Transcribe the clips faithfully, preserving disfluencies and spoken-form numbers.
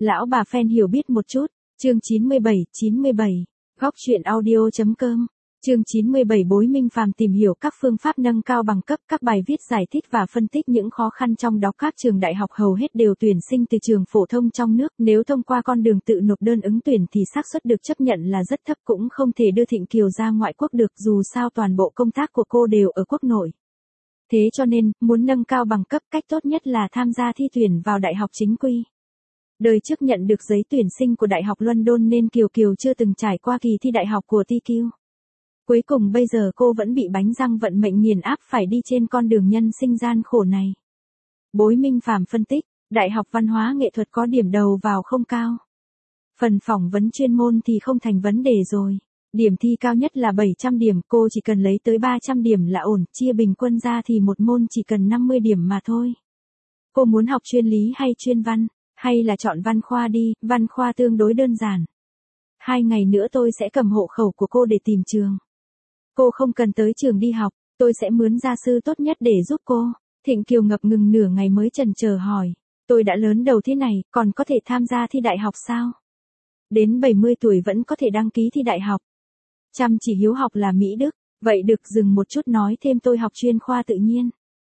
Lão bà fan hiểu biết một chút, chương chín mươi bảy, chín mươi bảy, góc chuyện audio chấm com. Chương chín mươi bảy Bối Minh Phàm tìm hiểu các phương pháp nâng cao bằng cấp, các bài viết giải thích và phân tích những khó khăn trong đó. Các trường đại học hầu hết đều tuyển sinh từ trường phổ thông trong nước, nếu thông qua con đường tự nộp đơn ứng tuyển thì xác suất được chấp nhận là rất thấp, cũng không thể đưa Thịnh Kiều ra ngoại quốc được, dù sao toàn bộ công tác của cô đều ở quốc nội. Thế cho nên, muốn nâng cao bằng cấp, cách tốt nhất là tham gia thi tuyển vào đại học chính quy. Đời trước nhận được giấy tuyển sinh của Đại học London nên Kiều Kiều chưa từng trải qua kỳ thi đại học của tê quy. Cuối cùng bây giờ cô vẫn bị bánh răng vận mệnh nghiền áp phải đi trên con đường nhân sinh gian khổ này. Bối Minh Phàm phân tích, Đại học Văn hóa Nghệ thuật có điểm đầu vào không cao. Phần phỏng vấn chuyên môn thì không thành vấn đề rồi. Điểm thi cao nhất là bảy trăm điểm, cô chỉ cần lấy tới ba trăm điểm là ổn, chia bình quân ra thì một môn chỉ cần năm mươi điểm mà thôi. Cô muốn học chuyên lý hay chuyên văn, hay là chọn văn khoa đi, văn khoa tương đối đơn giản. Hai ngày nữa tôi sẽ cầm hộ khẩu của cô để tìm trường. Cô không cần tới trường đi học, tôi sẽ mướn gia sư tốt nhất để giúp cô. Thịnh Kiều ngập ngừng nửa ngày mới chần chờ hỏi, tôi đã lớn đầu thế này, còn có thể tham gia thi đại học sao? Đến bảy mươi tuổi vẫn có thể đăng ký thi đại học. Chăm chỉ hiếu học là Mỹ Đức, vậy được, dừng một chút nói thêm, tôi học chuyên khoa tự nhiên.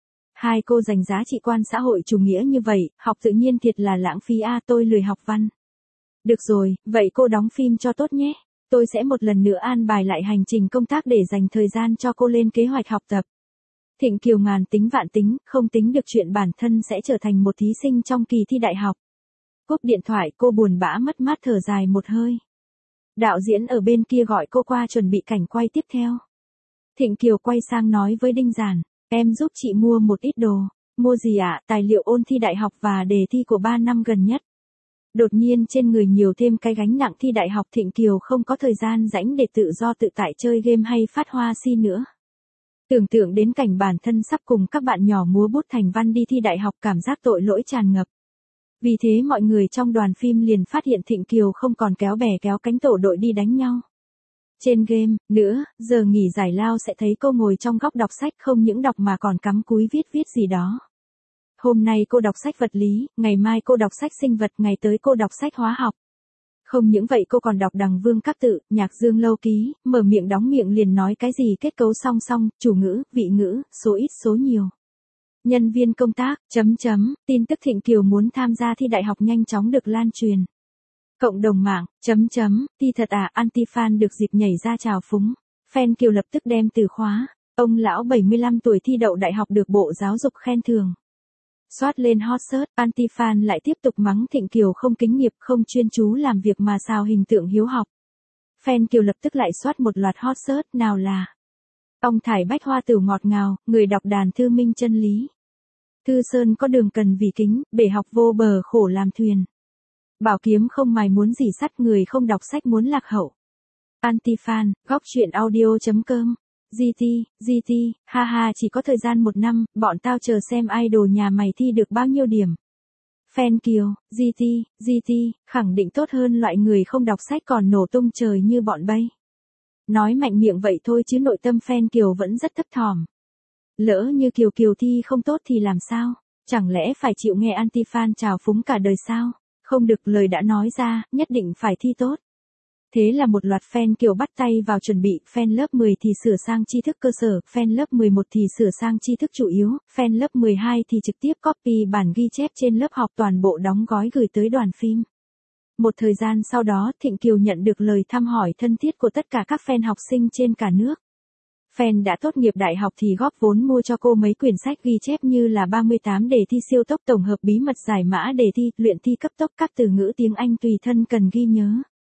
Hai cô dành giá trị quan xã hội chủ nghĩa như vậy, học tự nhiên thiệt là lãng phí a, à, tôi lười học văn. Được rồi, vậy cô đóng phim cho tốt nhé. Tôi sẽ một lần nữa an bài lại hành trình công tác để dành thời gian cho cô lên kế hoạch học tập. Thịnh Kiều ngàn tính vạn tính, không tính được chuyện bản thân sẽ trở thành một thí sinh trong kỳ thi đại học. Cúp điện thoại, cô buồn bã mất mát thở dài một hơi. Đạo diễn ở bên kia gọi cô qua chuẩn bị cảnh quay tiếp theo. Thịnh Kiều quay sang nói với Đinh Giản, em giúp chị mua một ít đồ. Mua gì ạ? À? Tài liệu ôn thi đại học và đề thi của ba năm gần nhất. Đột nhiên trên người nhiều thêm cái gánh nặng thi đại học, Thịnh Kiều không có thời gian rảnh để tự do tự tại chơi game hay phát hoa si nữa. Tưởng tượng đến cảnh bản thân sắp cùng các bạn nhỏ múa bút thành văn đi thi đại học, cảm giác tội lỗi tràn ngập. Vì thế mọi người trong đoàn phim liền phát hiện Thịnh Kiều không còn kéo bè kéo cánh tổ đội đi đánh nhau trên game nữa, giờ nghỉ giải lao sẽ thấy cô ngồi trong góc đọc sách, không những đọc mà còn cắm cúi viết viết gì đó. Hôm nay cô đọc sách vật lý, ngày mai cô đọc sách sinh vật, ngày tới cô đọc sách hóa học. Không những vậy cô còn đọc Đằng Vương Các Tự, Nhạc Dương Lâu Ký, mở miệng đóng miệng liền nói cái gì kết cấu song song, chủ ngữ, vị ngữ, số ít số nhiều. Nhân viên công tác, chấm chấm, tin tức Thịnh Kiều muốn tham gia thi đại học nhanh chóng được lan truyền. Cộng đồng mạng, chấm chấm, thi thật à, anti-fan được dịp nhảy ra chào phúng. Fan Kiều lập tức đem từ khóa, ông lão bảy mươi lăm tuổi thi đậu đại học được Bộ Giáo dục khen thưởng. Xoát lên hot search, anti-fan lại tiếp tục mắng Thịnh Kiều không kính nghiệp, không chuyên chú làm việc mà xào hình tượng hiếu học. Fan Kiều lập tức lại xoát một loạt hot search, nào là ông thải bách hoa tửu ngọt ngào, người đọc đàn thư minh chân lý. Thư sơn có đường cần vì kính, bể học vô bờ khổ làm thuyền. Bảo kiếm không mài muốn gì sắt, người không đọc sách muốn lạc hậu. Anti-fan, góc chuyện audio chấm com. giê tê, giê tê, ha ha, chỉ có thời gian một năm, bọn tao chờ xem idol nhà mày thi được bao nhiêu điểm. Fan Kiều, giê tê, giê tê, khẳng định tốt hơn loại người không đọc sách còn nổ tung trời như bọn bay. Nói mạnh miệng vậy thôi chứ nội tâm fan Kiều vẫn rất thấp thỏm. Lỡ như Kiều Kiều thi không tốt thì làm sao? Chẳng lẽ phải chịu nghe anti-fan trào phúng cả đời sao? Không được, lời đã nói ra, nhất định phải thi tốt. Thế là một loạt fan Kiều bắt tay vào chuẩn bị, fan lớp mười thì sửa sang tri thức cơ sở, fan lớp mười một thì sửa sang tri thức chủ yếu, fan lớp mười hai thì trực tiếp copy bản ghi chép trên lớp học, toàn bộ đóng gói gửi tới đoàn phim. Một thời gian sau đó, Thịnh Kiều nhận được lời thăm hỏi thân thiết của tất cả các fan học sinh trên cả nước. Fan đã tốt nghiệp đại học thì góp vốn mua cho cô mấy quyển sách ghi chép như là ba mươi tám đề thi siêu tốc, tổng hợp bí mật giải mã đề thi, luyện thi cấp tốc, các từ ngữ tiếng Anh tùy thân cần ghi nhớ.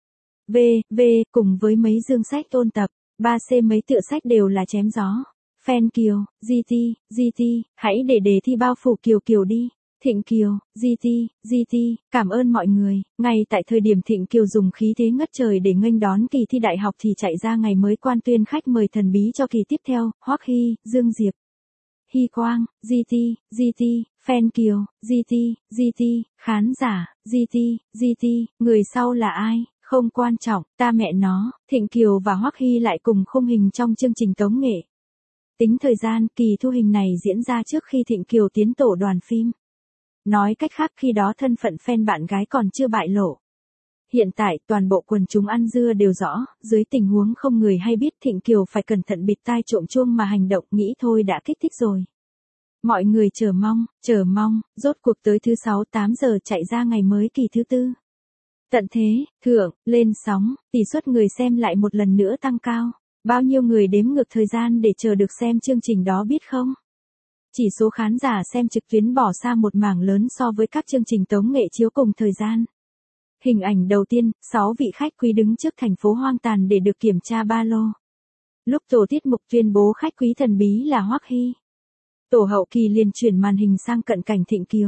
V, V, cùng với mấy dương sách ôn tập, ba C mấy tựa sách đều là chém gió. Fan Kiều, giê tê, giê tê, hãy để đề thi bao phủ Kiều Kiều đi. Thịnh Kiều, giê tê, giê tê, cảm ơn mọi người. Ngay tại thời điểm Thịnh Kiều dùng khí thế ngất trời để nghênh đón kỳ thi đại học thì chạy ra ngày mới quan tuyên khách mời thần bí cho kỳ tiếp theo, Hoắc Hy, Dương Diệp, Hy Quang, giê tê, giê tê, Fan Kiều, giê tê, giê tê, khán giả, giê tê, giê tê, người sau là ai? Không quan trọng, ta mẹ nó. Thịnh Kiều và Hoắc Hy lại cùng khung hình trong chương trình tống nghệ. Tính thời gian, kỳ thu hình này diễn ra trước khi Thịnh Kiều tiến tổ đoàn phim. Nói cách khác khi đó thân phận fan bạn gái còn chưa bại lộ. Hiện tại toàn bộ quần chúng ăn dưa đều rõ, dưới tình huống không người hay biết Thịnh Kiều phải cẩn thận bịt tai trộm chuông mà hành động, nghĩ thôi đã kích thích rồi. Mọi người chờ mong, chờ mong, rốt cuộc tới thứ sáu tám giờ chạy ra ngày mới kỳ thứ tư. Tận thế, thượng, lên sóng, tỷ suất người xem lại một lần nữa tăng cao. Bao nhiêu người đếm ngược thời gian để chờ được xem chương trình đó biết không? Chỉ số khán giả xem trực tuyến bỏ xa một mảng lớn so với các chương trình tống nghệ chiếu cùng thời gian. Hình ảnh đầu tiên, sáu vị khách quý đứng trước thành phố hoang tàn để được kiểm tra ba lô. Lúc tổ tiết mục tuyên bố khách quý thần bí là Hoắc Hy. Tổ hậu kỳ liền chuyển màn hình sang cận cảnh Thịnh Kiều.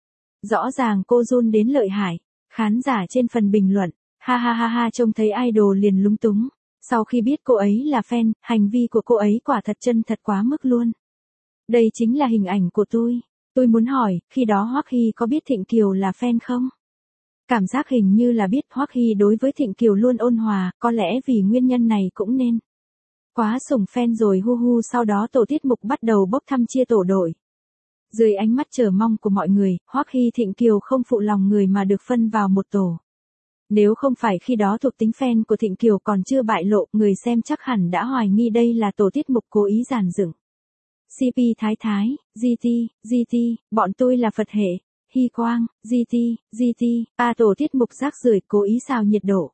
Rõ ràng cô run đến lợi hại, khán giả trên phần bình luận, ha ha ha ha trông thấy idol liền lúng túng. Sau khi biết cô ấy là fan, hành vi của cô ấy quả thật chân thật quá mức luôn. Đây chính là hình ảnh của tôi. Tôi muốn hỏi, khi đó Hoắc Hy có biết Thịnh Kiều là fan không? Cảm giác hình như là biết. Hoắc Hy đối với Thịnh Kiều luôn ôn hòa, có lẽ vì nguyên nhân này cũng nên. Quá sủng fan rồi hu hu. Sau đó tổ tiết mục bắt đầu bốc thăm chia tổ đội. Dưới ánh mắt chờ mong của mọi người, Hoắc Hy Thịnh Kiều không phụ lòng người mà được phân vào một tổ. Nếu không phải khi đó thuộc tính fan của Thịnh Kiều còn chưa bại lộ, người xem chắc hẳn đã hoài nghi đây là tổ tiết mục cố ý giàn dựng. xê pê Thái Thái, giê tê, giê tê, bọn tôi là Phật hệ, Hy Quang, giê tê, giê tê, a tổ tiết mục rác rưởi cố ý xào nhiệt độ.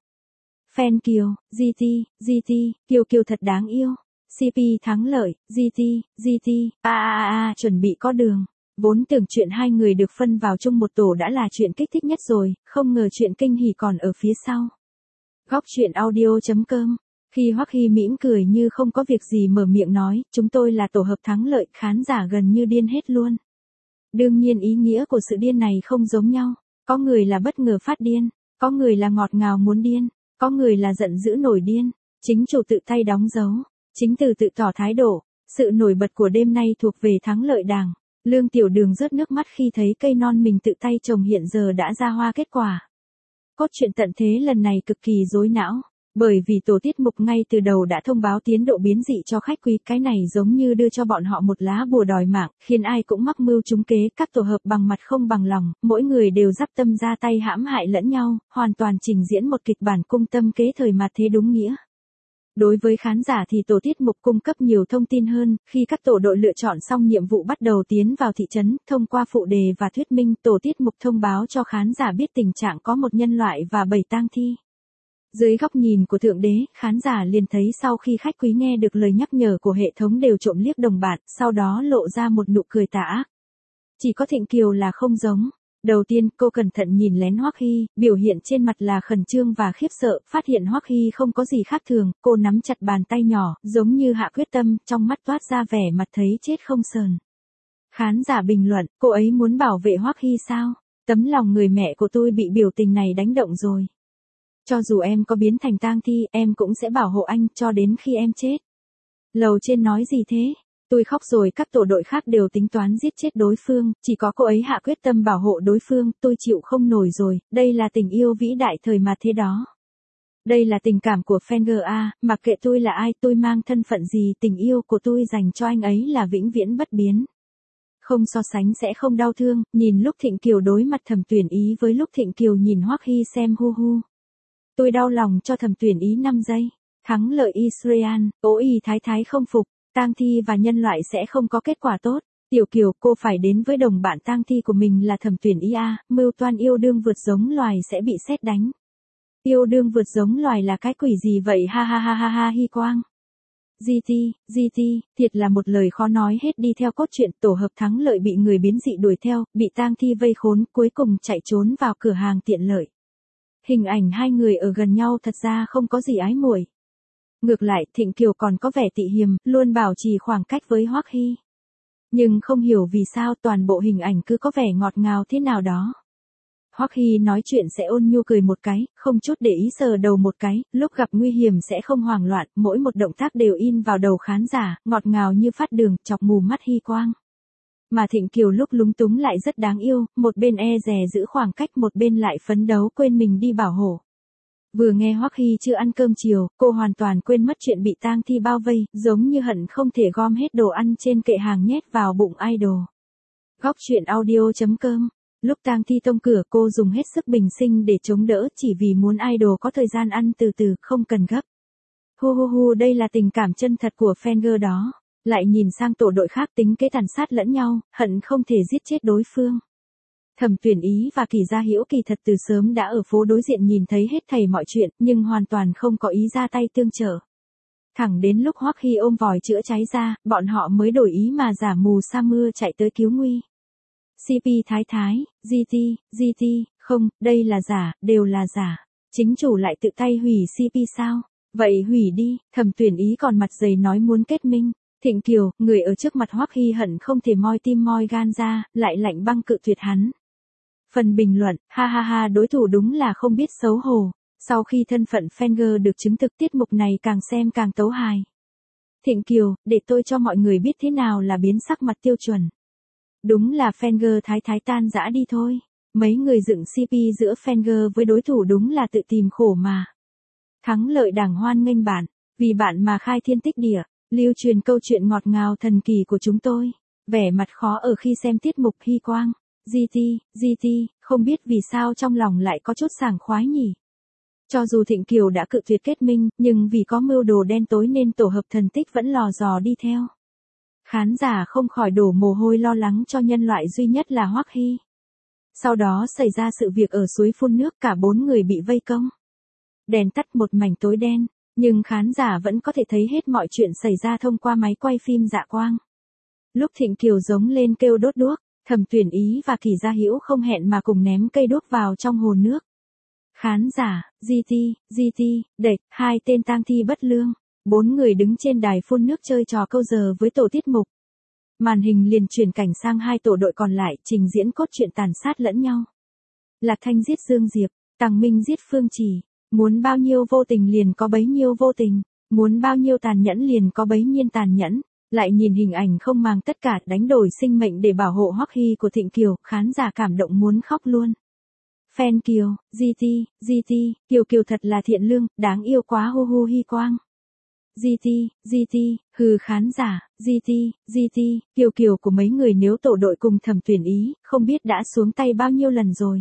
Fan Kiều, giê tê, giê tê, Kiều Kiều thật đáng yêu. xê pê thắng lợi, giê tê, giê tê, a a a a chuẩn bị có đường. Vốn tưởng chuyện hai người được phân vào chung một tổ đã là chuyện kích thích nhất rồi, không ngờ chuyện kinh hỉ còn ở phía sau. Góc truyện audio chấm com. Khi Hoắc Hy mỉm cười như không có việc gì mở miệng nói, chúng tôi là tổ hợp thắng lợi, khán giả gần như điên hết luôn. Đương nhiên ý nghĩa của sự điên này không giống nhau, có người là bất ngờ phát điên, có người là ngọt ngào muốn điên, có người là giận dữ nổi điên, chính chủ tự tay đóng dấu, chính từ tự tỏ thái độ. Sự nổi bật của đêm nay thuộc về thắng lợi Đảng. Lương Tiểu Đường rớt nước mắt khi thấy cây non mình tự tay trồng hiện giờ đã ra hoa kết quả. Cốt truyện tận thế lần này cực kỳ rối não, bởi vì tổ tiết mục ngay từ đầu đã thông báo tiến độ biến dị cho khách quý, cái này giống như đưa cho bọn họ một lá bùa đòi mạng, khiến ai cũng mắc mưu trúng kế, các tổ hợp bằng mặt không bằng lòng, mỗi người đều dắp tâm ra tay hãm hại lẫn nhau, hoàn toàn trình diễn một kịch bản cung tâm kế thời mà thế đúng nghĩa. Đối với khán giả thì tổ tiết mục cung cấp nhiều thông tin hơn, khi các tổ đội lựa chọn xong nhiệm vụ bắt đầu tiến vào thị trấn, thông qua phụ đề và thuyết minh, tổ tiết mục thông báo cho khán giả biết tình trạng có một nhân loại và bảy tang thi. Dưới góc nhìn của Thượng Đế, khán giả liền thấy sau khi khách quý nghe được lời nhắc nhở của hệ thống đều trộm liếc đồng bạn, sau đó lộ ra một nụ cười tà ác. Chỉ có Thịnh Kiều là không giống. Đầu tiên, cô cẩn thận nhìn lén Hoắc Hy, biểu hiện trên mặt là khẩn trương và khiếp sợ, phát hiện Hoắc Hy không có gì khác thường, cô nắm chặt bàn tay nhỏ, giống như hạ quyết tâm, trong mắt toát ra vẻ mặt thấy chết không sờn. Khán giả bình luận, cô ấy muốn bảo vệ Hoắc Hy sao? Tấm lòng người mẹ của tôi bị biểu tình này đánh động rồi. Cho dù em có biến thành tang thi, em cũng sẽ bảo hộ anh cho đến khi em chết. Lầu trên nói gì thế? Tôi khóc rồi, các tổ đội khác đều tính toán giết chết đối phương, chỉ có cô ấy hạ quyết tâm bảo hộ đối phương, tôi chịu không nổi rồi, đây là tình yêu vĩ đại thời mà thế đó. Đây là tình cảm của fan giê a, mặc kệ tôi là ai, tôi mang thân phận gì, tình yêu của tôi dành cho anh ấy là vĩnh viễn bất biến. Không so sánh sẽ không đau thương, nhìn lúc Thịnh Kiều đối mặt Thẩm Tuyển Ý với lúc Thịnh Kiều nhìn Hoắc Hy xem hu hu. Tôi đau lòng cho Thẩm Tuyển Ý năm giây. Thắng lợi Israel, Ô Y Thái Thái không phục, tang thi và nhân loại sẽ không có kết quả tốt. Tiểu Kiều, cô phải đến với đồng bạn tang thi của mình là Thẩm Tuyển Ý a, mưu toan yêu đương vượt giống loài sẽ bị sét đánh. Yêu đương vượt giống loài là cái quỷ gì vậy, ha ha ha ha ha. Hy Quang. giê tê, giê tê, thiệt là một lời khó nói hết. Đi theo cốt truyện, tổ hợp thắng lợi bị người biến dị đuổi theo, bị tang thi vây khốn, cuối cùng chạy trốn vào cửa hàng tiện lợi. Hình ảnh hai người ở gần nhau thật ra không có gì ái muội. Ngược lại, Thịnh Kiều còn có vẻ tị hiềm, luôn bảo trì khoảng cách với Hoắc Hy. Nhưng không hiểu vì sao toàn bộ hình ảnh cứ có vẻ ngọt ngào thế nào đó. Hoắc Hy nói chuyện sẽ ôn nhu cười một cái, không chút để ý sờ đầu một cái, lúc gặp nguy hiểm sẽ không hoảng loạn, mỗi một động tác đều in vào đầu khán giả, ngọt ngào như phát đường, chọc mù mắt Hy Quang. Mà Thịnh Kiều lúc lúng túng lại rất đáng yêu, một bên e dè giữ khoảng cách, một bên lại phấn đấu quên mình đi bảo hộ. Vừa nghe Hoắc Hy chưa ăn cơm chiều, cô hoàn toàn quên mất chuyện bị tang thi bao vây, giống như hận không thể gom hết đồ ăn trên kệ hàng nhét vào bụng idol. Góc truyện audio chấm com Lúc tang thi tông cửa cô dùng hết sức bình sinh để chống đỡ chỉ vì muốn idol có thời gian ăn từ từ, không cần gấp. Hu hu hu, đây là tình cảm chân thật của fan đó. Lại nhìn sang tổ đội khác tính kế tàn sát lẫn nhau, hận không thể giết chết đối phương. Thẩm Tuyển Ý và Kỳ Gia Hữu kỳ thật từ sớm đã ở phố đối diện nhìn thấy hết thảy mọi chuyện, nhưng hoàn toàn không có ý ra tay tương trợ. Thẳng đến lúc Hoắc Hy ôm vòi chữa cháy ra, bọn họ mới đổi ý mà giả mù sa mưa chạy tới cứu nguy. xê pê Thái Thái, giê tê, giê tê, không, đây là giả, đều là giả. Chính chủ lại tự tay hủy xê pê sao? Vậy hủy đi. Thẩm Tuyển Ý còn mặt dày nói muốn kết minh. Thịnh Kiều, người ở trước mặt Hoắc Hy hận không thể moi tim moi gan ra, lại lạnh băng cự tuyệt hắn. Phần bình luận, ha ha ha, đối thủ đúng là không biết xấu hổ. Sau khi thân phận fanger được chứng thực, tiết mục này càng xem càng tấu hài. Thịnh Kiều, để tôi cho mọi người biết thế nào là biến sắc mặt tiêu chuẩn. Đúng là fanger Thái Thái tan rã đi thôi. Mấy người dựng xê pê giữa fanger với đối thủ đúng là tự tìm khổ mà. Thắng lợi đảng hoan nghênh bạn, vì bạn mà khai thiên tích địa, lưu truyền câu chuyện ngọt ngào thần kỳ của chúng tôi. Vẻ mặt khó ở khi xem tiết mục Hy Quang. giê tê, giê tê, không biết vì sao trong lòng lại có chút sảng khoái nhỉ. Cho dù Thịnh Kiều đã cự tuyệt kết minh, nhưng vì có mưu đồ đen tối nên tổ hợp thần tích vẫn lò dò đi theo. Khán giả không khỏi đổ mồ hôi lo lắng cho nhân loại duy nhất là Hoắc Hy. Sau đó xảy ra sự việc ở suối phun nước, cả bốn người bị vây công. Đèn tắt, một mảnh tối đen, nhưng khán giả vẫn có thể thấy hết mọi chuyện xảy ra thông qua máy quay phim dạ quang. Lúc Thịnh Kiều giống lên kêu đốt đuốc, Thẩm Tuyển Ý và Kỳ Gia Hữu không hẹn mà cùng ném cây đuốc vào trong hồ nước. Khán giả, giê tê, giê tê, đệt, hai tên tang thi bất lương, bốn người đứng trên đài phun nước chơi trò câu giờ với tổ tiết mục. Màn hình liền chuyển cảnh sang hai tổ đội còn lại trình diễn cốt truyện tàn sát lẫn nhau. Lạc Thanh giết Dương Diệp, Tằng Minh giết Phương Trì, muốn bao nhiêu vô tình liền có bấy nhiêu vô tình, muốn bao nhiêu tàn nhẫn liền có bấy nhiêu tàn nhẫn. Lại nhìn hình ảnh không màng tất cả đánh đổi sinh mệnh để bảo hộ Hoắc Hy của Thịnh Kiều, khán giả cảm động muốn khóc luôn. Fan Kiều, giê tê, giê tê, Kiều Kiều thật là thiện lương, đáng yêu quá, hu hu Hy Quang. giê tê, giê tê, hừ khán giả, giê tê, giê tê, Kiều Kiều của mấy người nếu tổ đội cùng Thẩm Tuyển Ý, không biết đã xuống tay bao nhiêu lần rồi.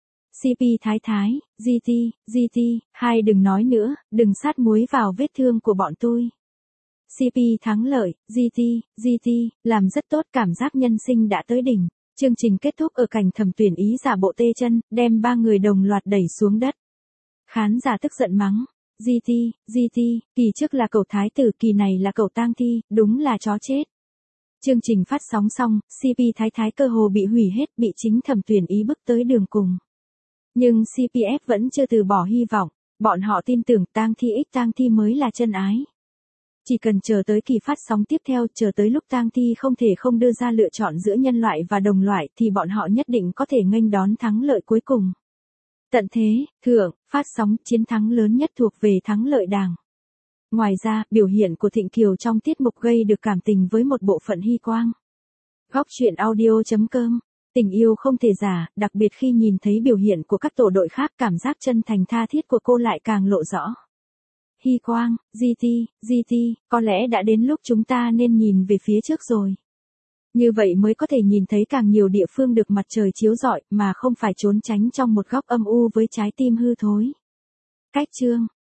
xê pê Thái Thái, giê tê, giê tê, hai đừng nói nữa, đừng sát muối vào vết thương của bọn tôi. xê pê thắng lợi, giê tê, giê tê, làm rất tốt, cảm giác nhân sinh đã tới đỉnh. Chương trình kết thúc ở cảnh Thẩm Tuyển Ý giả bộ tê chân, đem ba người đồng loạt đẩy xuống đất. Khán giả tức giận mắng, giê tê, giê tê, kỳ trước là cậu thái tử, kỳ này là cậu tang thi, đúng là chó chết. Chương trình phát sóng xong, xê pê Thái Thái cơ hồ bị hủy hết, bị chính Thẩm Tuyển Ý bức tới đường cùng. Nhưng xê pê ép vẫn chưa từ bỏ hy vọng, bọn họ tin tưởng tang thi x tang thi mới là chân ái. Chỉ cần chờ tới kỳ phát sóng tiếp theo, chờ tới lúc tang thi không thể không đưa ra lựa chọn giữa nhân loại và đồng loại thì bọn họ nhất định có thể nghênh đón thắng lợi cuối cùng. Tận thế, thượng, phát sóng, chiến thắng lớn nhất thuộc về thắng lợi đảng. Ngoài ra, biểu hiện của Thịnh Kiều trong tiết mục gây được cảm tình với một bộ phận Hy Quang. Góc truyện audio chấm com. Tình yêu không thể giả, đặc biệt khi nhìn thấy biểu hiện của các tổ đội khác, cảm giác chân thành tha thiết của cô lại càng lộ rõ. Hy Quang, giê tê, giê tê, có lẽ đã đến lúc chúng ta nên nhìn về phía trước rồi. Như vậy mới có thể nhìn thấy càng nhiều địa phương được mặt trời chiếu rọi mà không phải trốn tránh trong một góc âm u với trái tim hư thối. Cách chương